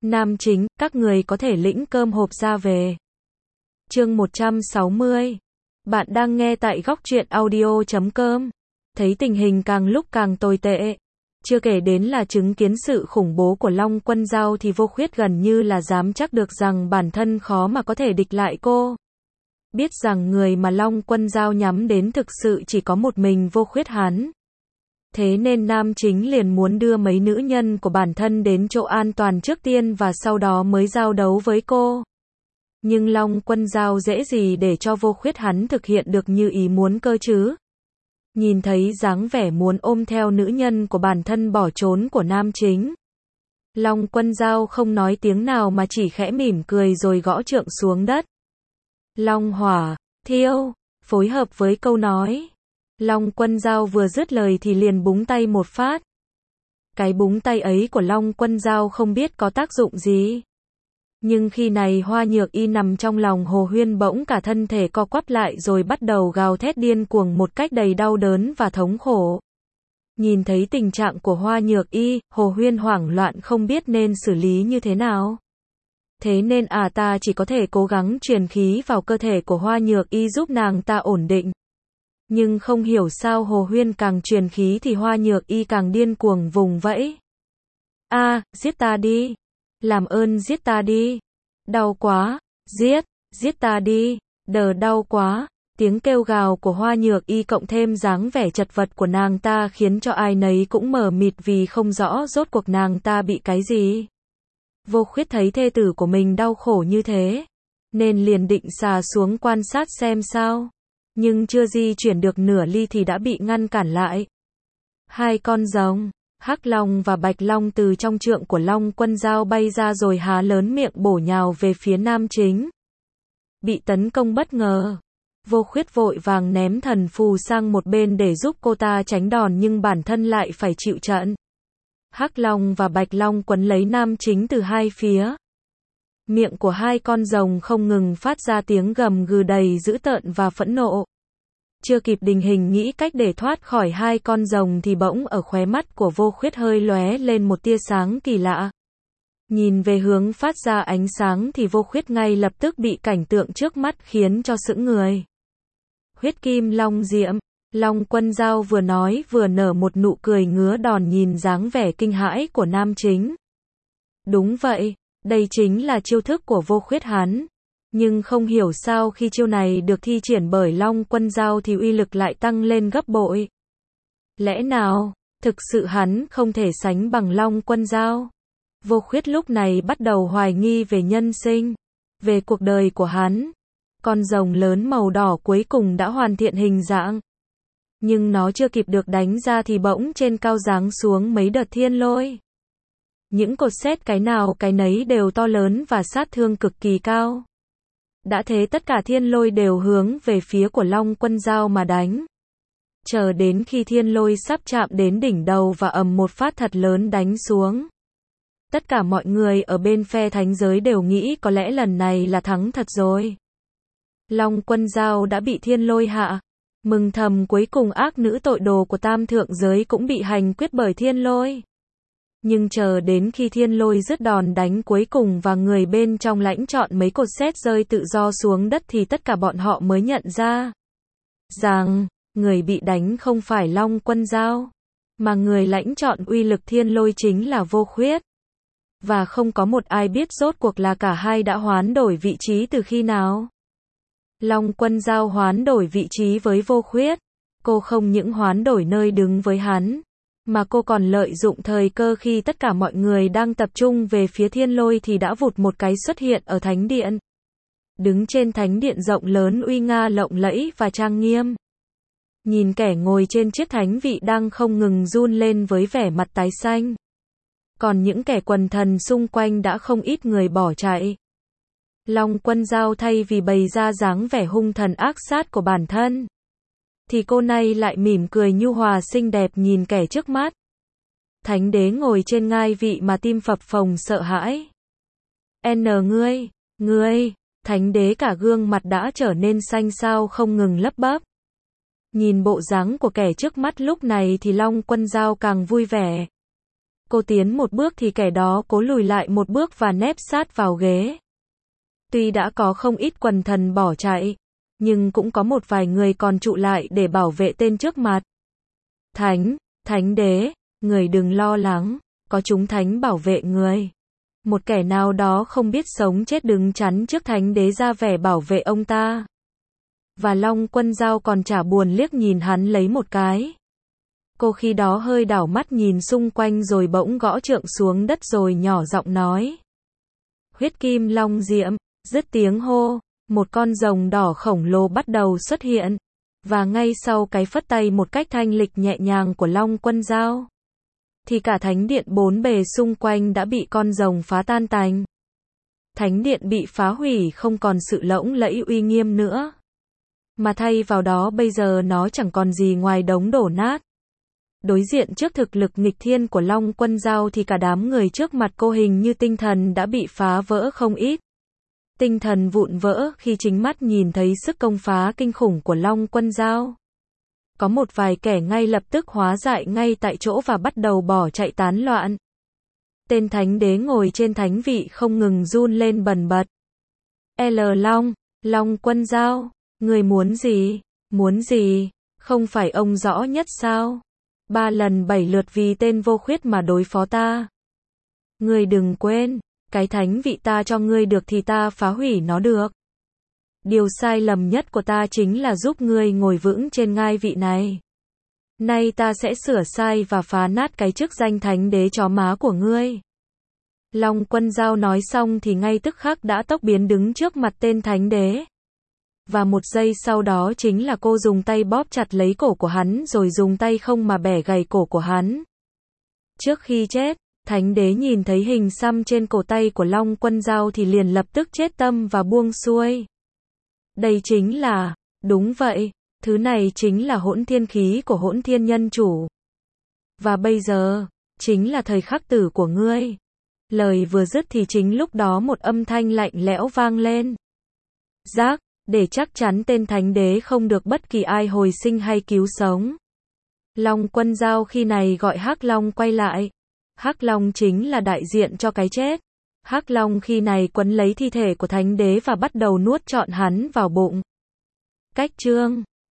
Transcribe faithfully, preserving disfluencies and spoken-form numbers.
Nam chính, các người có thể lĩnh cơm hộp ra về. Chương một trăm sáu mươi. Bạn đang nghe tại góc truyện audio chấm com. Thấy tình hình càng lúc càng tồi tệ. Chưa kể đến là chứng kiến sự khủng bố của Long Quân Dao thì Vô Khuyết gần như là dám chắc được rằng bản thân khó mà có thể địch lại cô. Biết rằng người mà Long Quân Dao nhắm đến thực sự chỉ có một mình Vô Khuyết hắn. Thế nên nam chính liền muốn đưa mấy nữ nhân của bản thân đến chỗ an toàn trước tiên và sau đó mới giao đấu với cô. Nhưng Long Quân Dao dễ gì để cho Vô Khuyết hắn thực hiện được như ý muốn cơ chứ. Nhìn thấy dáng vẻ muốn ôm theo nữ nhân của bản thân bỏ trốn của nam chính. Long Quân Dao không nói tiếng nào mà chỉ khẽ mỉm cười rồi gõ trượng xuống đất. Long hỏa, thiêu, phối hợp với câu nói. Long Quân Dao vừa dứt lời thì liền búng tay một phát. Cái búng tay ấy của Long Quân Dao không biết có tác dụng gì. Nhưng khi này Hoa Nhược Y nằm trong lòng Hồ Huyên bỗng cả thân thể co quắp lại rồi bắt đầu gào thét điên cuồng một cách đầy đau đớn và thống khổ. Nhìn thấy tình trạng của Hoa Nhược Y, Hồ Huyên hoảng loạn không biết nên xử lý như thế nào. Thế nên à ta chỉ có thể cố gắng truyền khí vào cơ thể của Hoa Nhược Y giúp nàng ta ổn định. Nhưng không hiểu sao Hồ Huyên càng truyền khí thì Hoa Nhược Y càng điên cuồng vùng vẫy. A, à, giết ta đi. Làm ơn giết ta đi. Đau quá. Giết, giết ta đi. Đờ đau quá. Tiếng kêu gào của Hoa Nhược Y cộng thêm dáng vẻ chật vật của nàng ta khiến cho ai nấy cũng mờ mịt vì không rõ rốt cuộc nàng ta bị cái gì. Vô Khuyết thấy thê tử của mình đau khổ như thế, nên liền định xà xuống quan sát xem sao. Nhưng chưa di chuyển được nửa ly thì đã bị ngăn cản lại. Hai con rồng, Hắc Long và Bạch Long từ trong trượng của Long Quân Dao bay ra rồi há lớn miệng bổ nhào về phía nam chính. Bị tấn công bất ngờ. Vô Khuyết vội vàng ném thần phù sang một bên để giúp cô ta tránh đòn nhưng bản thân lại phải chịu trận. Hắc Long và Bạch Long quấn lấy nam chính từ hai phía. Miệng của hai con rồng không ngừng phát ra tiếng gầm gừ đầy dữ tợn và phẫn nộ. Chưa kịp định hình nghĩ cách để thoát khỏi hai con rồng thì bỗng ở khóe mắt của Vô Khuyết hơi lóe lên một tia sáng kỳ lạ. Nhìn về hướng phát ra ánh sáng thì Vô Khuyết ngay lập tức bị cảnh tượng trước mắt khiến cho sững người. Huyết Kim Long Diệm. Long Quân Dao vừa nói vừa nở một nụ cười ngứa đòn nhìn dáng vẻ kinh hãi của nam chính. Đúng vậy, đây chính là chiêu thức của Vô Khuyết hắn. Nhưng không hiểu sao khi chiêu này được thi triển bởi Long Quân Dao thì uy lực lại tăng lên gấp bội. Lẽ nào, thực sự hắn không thể sánh bằng Long Quân Dao? Vô Khuyết lúc này bắt đầu hoài nghi về nhân sinh, về cuộc đời của hắn. Con rồng lớn màu đỏ cuối cùng đã hoàn thiện hình dạng. Nhưng nó chưa kịp được đánh ra thì bỗng trên cao giáng xuống mấy đợt thiên lôi. Những cột sét cái nào cái nấy đều to lớn và sát thương cực kỳ cao. Đã thế tất cả thiên lôi đều hướng về phía của Long Quân Dao mà đánh. Chờ đến khi thiên lôi sắp chạm đến đỉnh đầu và ầm một phát thật lớn đánh xuống. Tất cả mọi người ở bên phe thánh giới đều nghĩ có lẽ lần này là thắng thật rồi. Long Quân Dao đã bị thiên lôi hạ. Mừng thầm cuối cùng ác nữ tội đồ của tam thượng giới cũng bị hành quyết bởi thiên lôi. Nhưng chờ đến khi thiên lôi dứt đòn đánh cuối cùng và người bên trong lãnh chọn mấy cột sét rơi tự do xuống đất thì tất cả bọn họ mới nhận ra rằng người bị đánh không phải Long Quân Dao, mà người lãnh chọn uy lực thiên lôi chính là Vô Khuyết. Và không có một ai biết rốt cuộc là cả hai đã hoán đổi vị trí từ khi nào. Long Quân Dao hoán đổi vị trí với Vô Khuyết. Cô không những hoán đổi nơi đứng với hắn, mà cô còn lợi dụng thời cơ khi tất cả mọi người đang tập trung về phía thiên lôi thì đã vụt một cái xuất hiện ở thánh điện. Đứng trên thánh điện rộng lớn uy nga lộng lẫy và trang nghiêm. Nhìn kẻ ngồi trên chiếc thánh vị đang không ngừng run lên với vẻ mặt tái xanh. Còn những kẻ quần thần xung quanh đã không ít người bỏ chạy. Long Quân Dao thay vì bày ra dáng vẻ hung thần ác sát của bản thân, thì cô này lại mỉm cười nhu hòa xinh đẹp nhìn kẻ trước mắt. Thánh đế ngồi trên ngai vị mà tim phập phồng sợ hãi. N ngươi, ngươi, thánh đế cả gương mặt đã trở nên xanh xao không ngừng lấp bắp. Nhìn bộ dáng của kẻ trước mắt lúc này thì Long Quân Dao càng vui vẻ. Cô tiến một bước thì kẻ đó cố lùi lại một bước và nép sát vào ghế. Tuy đã có không ít quần thần bỏ chạy, nhưng cũng có một vài người còn trụ lại để bảo vệ tên trước mặt. Thánh, thánh đế, người đừng lo lắng, có chúng thánh bảo vệ người. Một kẻ nào đó không biết sống chết đứng chắn trước thánh đế ra vẻ bảo vệ ông ta. Và Long Quân Dao còn chả buồn liếc nhìn hắn lấy một cái. Cô khi đó hơi đảo mắt nhìn xung quanh rồi bỗng gõ trượng xuống đất rồi nhỏ giọng nói. Huyết kim long diễm, dứt tiếng hô, một con rồng đỏ khổng lồ bắt đầu xuất hiện. Và ngay sau cái phất tay một cách thanh lịch nhẹ nhàng của Long Quân Dao, thì cả thánh điện bốn bề xung quanh đã bị con rồng phá tan tành. Thánh điện bị phá hủy không còn sự lộng lẫy uy nghiêm nữa. Mà thay vào đó bây giờ nó chẳng còn gì ngoài đống đổ nát. Đối diện trước thực lực nghịch thiên của Long Quân Dao thì cả đám người trước mặt cô hình như tinh thần đã bị phá vỡ không ít. Tinh thần vụn vỡ khi chính mắt nhìn thấy sức công phá kinh khủng của Long Quân Dao. Có một vài kẻ ngay lập tức hóa dại ngay tại chỗ và bắt đầu bỏ chạy tán loạn. Tên thánh đế ngồi trên thánh vị không ngừng run lên bần bật. L Long, Long Quân Dao, người muốn gì? Muốn gì? Không phải ông rõ nhất sao? Ba lần bảy lượt vì tên vô khuyết mà đối phó ta. Ngươi đừng quên, cái thánh vị ta cho ngươi được thì ta phá hủy nó được. Điều sai lầm nhất của ta chính là giúp ngươi ngồi vững trên ngai vị này. Nay ta sẽ sửa sai và phá nát cái chức danh thánh đế chó má của ngươi. Long Quân Dao nói xong thì ngay tức khắc đã tốc biến đứng trước mặt tên thánh đế. Và một giây sau đó chính là cô dùng tay bóp chặt lấy cổ của hắn rồi dùng tay không mà bẻ gãy cổ của hắn. Trước khi chết, thánh đế nhìn thấy hình xăm trên cổ tay của Long Quân Dao thì liền lập tức chết tâm và buông xuôi. Đây chính là, đúng vậy, thứ này chính là hỗn thiên khí của hỗn thiên nhân chủ. Và bây giờ, chính là thời khắc tử của ngươi. Lời vừa dứt thì chính lúc đó một âm thanh lạnh lẽo vang lên. Giác, để chắc chắn tên thánh đế không được bất kỳ ai hồi sinh hay cứu sống. Long Quân Dao khi này gọi Hắc Long quay lại. Hắc Long chính là đại diện cho cái chết. Hắc Long khi này quấn lấy thi thể của thánh đế và bắt đầu nuốt trọn hắn vào bụng. Cách chương